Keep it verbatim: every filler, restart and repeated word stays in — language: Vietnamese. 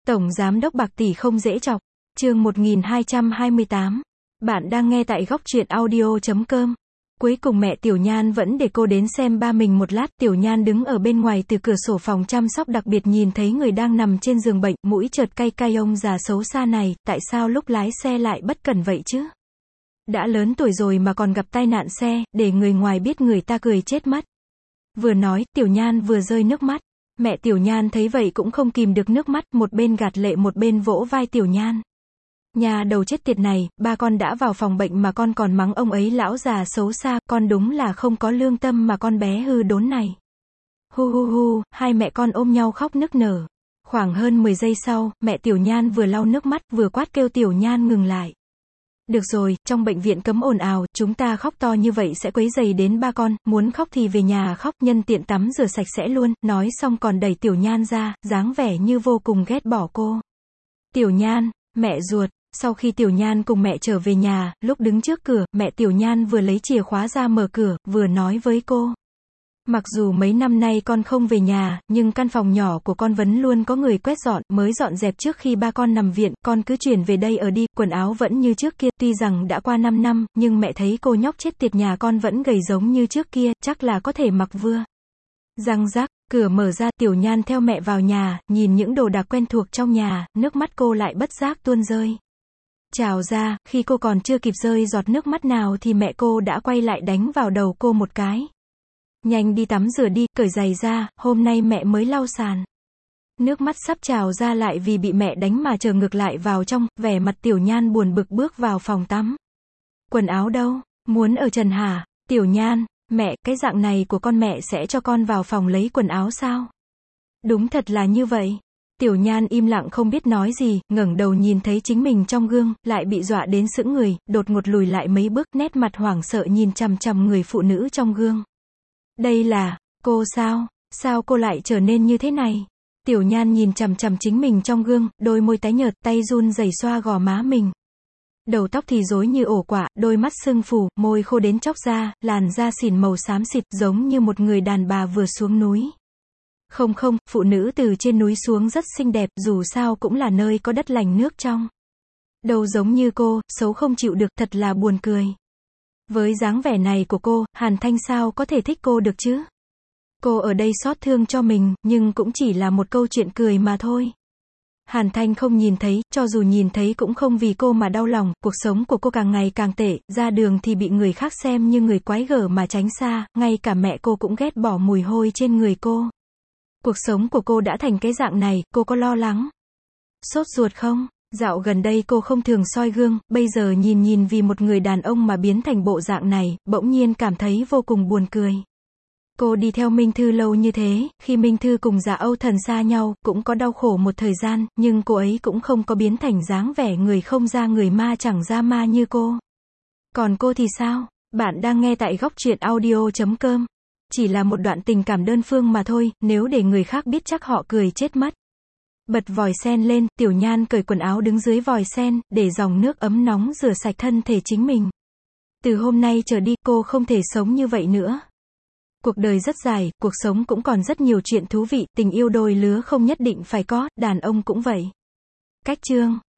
Tổng giám đốc bạc tỷ không dễ chọc. Chương một nghìn hai trăm hai mươi tám. Bạn đang nghe tại góc truyện audio chấm com. Cuối cùng mẹ Tiểu Nhan vẫn để cô đến xem ba mình một lát. Tiểu Nhan đứng ở bên ngoài từ cửa sổ phòng chăm sóc đặc biệt nhìn thấy người đang nằm trên giường bệnh, mũi chợt cay cay. Ông già xấu xa này, tại sao lúc lái xe lại bất cẩn vậy chứ? Đã lớn tuổi rồi mà còn gặp tai nạn xe, để người ngoài biết người ta cười chết mất. Vừa nói, Tiểu Nhan vừa rơi nước mắt. Mẹ Tiểu Nhan thấy vậy cũng không kìm được nước mắt, một bên gạt lệ một bên vỗ vai Tiểu Nhan. Nhà đầu chết tiệt này, ba con đã vào phòng bệnh mà con còn mắng ông ấy lão già xấu xa, con đúng là không có lương tâm mà con bé hư đốn này. Hu hu hu, hai mẹ con ôm nhau khóc nức nở. Khoảng hơn mười giây sau, mẹ Tiểu Nhan vừa lau nước mắt vừa quát kêu Tiểu Nhan ngừng lại. Được rồi, trong bệnh viện cấm ồn ào, chúng ta khóc to như vậy sẽ quấy rầy đến ba con, muốn khóc thì về nhà khóc, nhân tiện tắm rửa sạch sẽ luôn, nói xong còn đẩy Tiểu Nhan ra, dáng vẻ như vô cùng ghét bỏ cô. Tiểu Nhan, mẹ ruột. Sau khi Tiểu Nhan cùng mẹ trở về nhà, lúc đứng trước cửa, mẹ Tiểu Nhan vừa lấy chìa khóa ra mở cửa, vừa nói với cô. Mặc dù mấy năm nay con không về nhà, nhưng căn phòng nhỏ của con vẫn luôn có người quét dọn, mới dọn dẹp trước khi ba con nằm viện, con cứ chuyển về đây ở đi, quần áo vẫn như trước kia, tuy rằng đã qua năm năm, nhưng mẹ thấy cô nhóc chết tiệt nhà con vẫn gầy giống như trước kia, chắc là có thể mặc vừa. Răng rắc, cửa mở ra, Tiểu Nhan theo mẹ vào nhà, nhìn những đồ đạc quen thuộc trong nhà, nước mắt cô lại bất giác tuôn rơi. Trào ra, khi cô còn chưa kịp rơi giọt nước mắt nào thì mẹ cô đã quay lại đánh vào đầu cô một cái. Nhanh đi tắm rửa đi, cởi giày ra, hôm nay mẹ mới lau sàn. Nước mắt sắp trào ra lại vì bị mẹ đánh mà trở ngược lại vào trong, vẻ mặt Tiểu Nhan buồn bực bước vào phòng tắm. Quần áo đâu? Muốn ở trần hả? Tiểu Nhan, mẹ, cái dạng này của con mẹ sẽ cho con vào phòng lấy quần áo sao? Đúng thật là như vậy. Tiểu Nhan im lặng không biết nói gì, ngẩng đầu nhìn thấy chính mình trong gương, lại bị dọa đến sững người, đột ngột lùi lại mấy bước, nét mặt hoảng sợ nhìn chằm chằm người phụ nữ trong gương. Đây là, cô sao? Sao cô lại trở nên như thế này? Tiểu Nhan nhìn chằm chằm chính mình trong gương, đôi môi tái nhợt, tay run rẩy xoa gò má mình. Đầu tóc thì rối như ổ quả, đôi mắt sưng phù, môi khô đến chóc ra, làn da xỉn màu xám xịt, giống như một người đàn bà vừa xuống núi. Không không, phụ nữ từ trên núi xuống rất xinh đẹp, dù sao cũng là nơi có đất lành nước trong. Đâu giống như cô, xấu không chịu được, thật là buồn cười. Với dáng vẻ này của cô, Hàn Thanh sao có thể thích cô được chứ? Cô ở đây xót thương cho mình, nhưng cũng chỉ là một câu chuyện cười mà thôi. Hàn Thanh không nhìn thấy, cho dù nhìn thấy cũng không vì cô mà đau lòng, cuộc sống của cô càng ngày càng tệ, ra đường thì bị người khác xem như người quái gở mà tránh xa, ngay cả mẹ cô cũng ghét bỏ mùi hôi trên người cô. Cuộc sống của cô đã thành cái dạng này, cô có lo lắng? Sốt ruột không? Dạo gần đây cô không thường soi gương, bây giờ nhìn nhìn vì một người đàn ông mà biến thành bộ dạng này, bỗng nhiên cảm thấy vô cùng buồn cười. Cô đi theo Minh Thư lâu như thế, khi Minh Thư cùng Dạ Âu Thần xa nhau, cũng có đau khổ một thời gian, nhưng cô ấy cũng không có biến thành dáng vẻ người không ra người ma chẳng ra ma như cô. Còn cô thì sao? Bạn đang nghe tại góc truyện audio chấm com. Chỉ là một đoạn tình cảm đơn phương mà thôi, nếu để người khác biết chắc họ cười chết mất. Bật vòi sen lên, Tiểu Nhan cởi quần áo đứng dưới vòi sen, để dòng nước ấm nóng rửa sạch thân thể chính mình. Từ hôm nay trở đi, cô không thể sống như vậy nữa. Cuộc đời rất dài, cuộc sống cũng còn rất nhiều chuyện thú vị, tình yêu đôi lứa không nhất định phải có, đàn ông cũng vậy. Cách chương